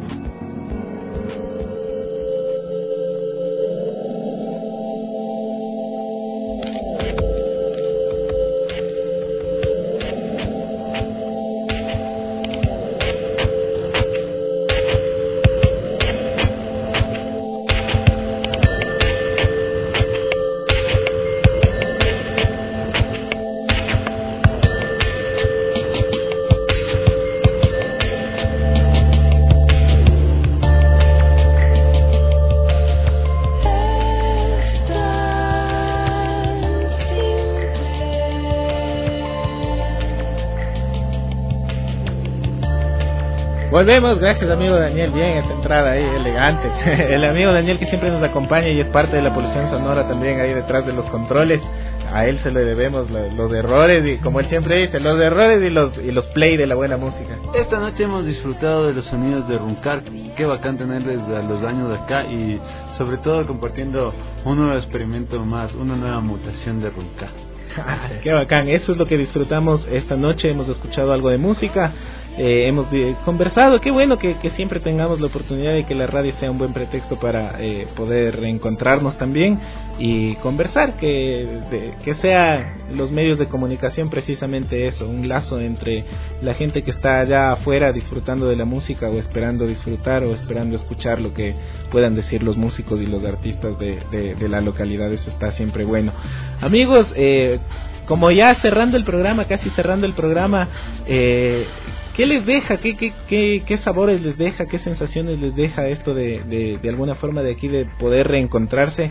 Volvemos, gracias amigo Daniel, bien esta entrada ahí, elegante. El amigo Daniel que siempre nos acompaña y es parte de la Polución Sonora también ahí detrás de los controles. A él se le debemos los, los errores y como él siempre dice, los errores y los y los play de la buena música. Esta noche hemos disfrutado de los sonidos de Runcar, qué bacán tenerles a los años de acá y sobre todo compartiendo un nuevo experimento más, una nueva mutación de Runcar. Qué bacán, eso es lo que disfrutamos esta noche, hemos escuchado algo de música, eh, hemos eh, conversado, qué bueno que, que siempre tengamos la oportunidad de que la radio sea un buen pretexto para eh, poder reencontrarnos también y conversar, que, de, que sea los medios de comunicación precisamente eso, un lazo entre la gente que está allá afuera disfrutando de la música o esperando disfrutar o esperando escuchar lo que puedan decir los músicos y los artistas de, de, de la localidad, eso está siempre bueno. Amigos, eh, como ya cerrando el programa, casi cerrando el programa, eh, ¿qué les deja? ¿Qué, qué, qué, qué sabores les deja? ¿Qué sensaciones les deja esto de, de, de alguna forma de aquí de poder reencontrarse?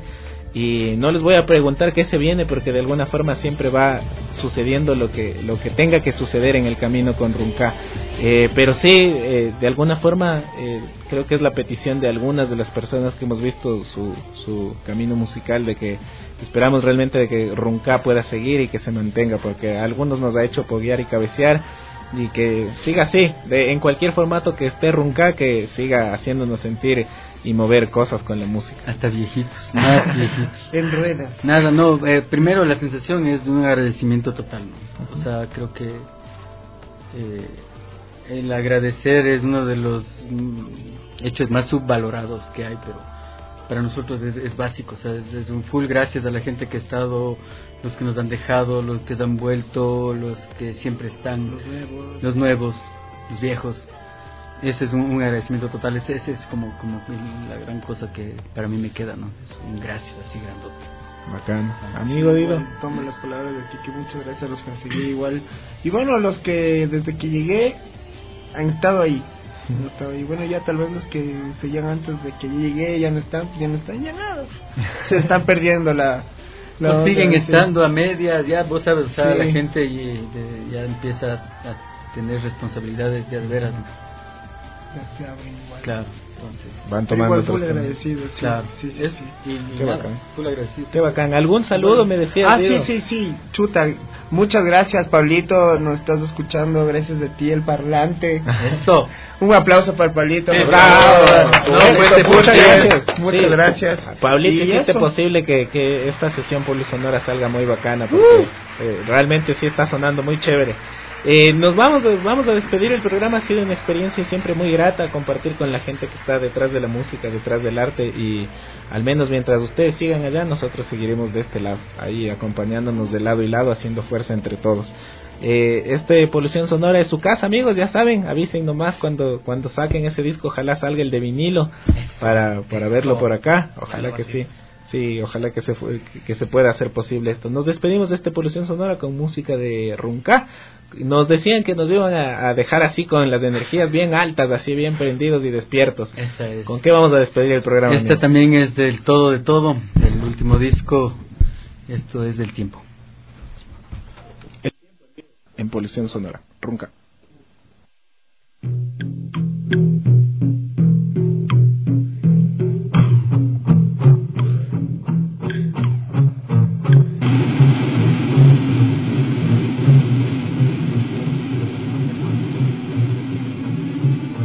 Y no les voy a preguntar qué se viene porque de alguna forma siempre va sucediendo lo que lo que tenga que suceder en el camino con Runca, eh, pero sí eh, de alguna forma eh, creo que es la petición de algunas de las personas que hemos visto su, su camino musical, de que esperamos realmente de que Runca pueda seguir y que se mantenga, porque a algunos nos ha hecho poguear y cabecear, y que siga así, de, en cualquier formato que esté Runca, que siga haciéndonos sentir y mover cosas con la música. Hasta viejitos, más viejitos. En ruedas. Nada, no, eh, primero la sensación es de un agradecimiento total, ¿no? O sea, creo que eh, el agradecer es uno de los mm, hechos más subvalorados que hay, pero para nosotros es, es básico, o sea, es, es un full gracias a la gente que ha estado, los que nos han dejado, los que se han vuelto, los que siempre están, Los nuevos, los, nuevos, los viejos. Ese es un, un agradecimiento total, ese, ese es como, como la gran cosa que para mí me queda, ¿no? Es un gracias así grandote. Bacán. Amigo Dido. Igual, tomo las palabras de Kike, muchas gracias a los que han seguido igual. Y bueno, a los que desde que llegué han estado ahí. Han estado ahí. Bueno, ya tal vez los que seguían antes de que yo llegué ya no están, pues ya no están ya nada. Se están perdiendo la... la Pues onda, siguen sí. estando a medias, ya vos sabes, o sea, Sí. la gente y, de- ya empieza a tener responsabilidades ya de veras, ¿no? Ya se abren igual. Claro, entonces Van Pero tomando igual full otros caminos. agradecido, sí. claro, Sí, sí, es, sí. y, y Qué nada, bacán. full agradecido. Qué bacán. ¿Algún saludo Bueno. me decías? Ah, Dido? sí, sí, sí, chuta, muchas gracias Pablito, nos estás escuchando, gracias de ti el parlante. Eso. Un aplauso para el Pablito. Sí, bravo. bravo. No, No, muchas fuerte, muchas fuerte. gracias, muchas Sí. gracias. Pablito, Y hiciste eso. posible que, que esta sesión Polusonora salga muy bacana, porque eh, realmente sí está sonando muy chévere. Eh, nos vamos, vamos a despedir el programa. Ha sido una experiencia siempre muy grata compartir con la gente que está detrás de la música, detrás del arte, y al menos mientras ustedes sigan allá, nosotros seguiremos de este lado, ahí acompañándonos de lado y lado, haciendo fuerza entre todos. Eh, este Polución Sonora es su casa, amigos, ya saben, avisen nomás cuando cuando saquen ese disco, ojalá salga el de vinilo para para eso. verlo por acá, ojalá Ya que lo sí. hacemos. Sí, ojalá que se fu- que se pueda hacer posible esto. Nos despedimos de este Polución Sonora con música de Runca. Nos decían que nos iban a, a dejar así con las energías bien altas, así bien prendidos y despiertos. Esa es. ¿Con qué vamos a despedir el programa? Este amigos? también es del todo de todo, el último disco, esto es del tiempo. En Polución Sonora, Runca. Thank you.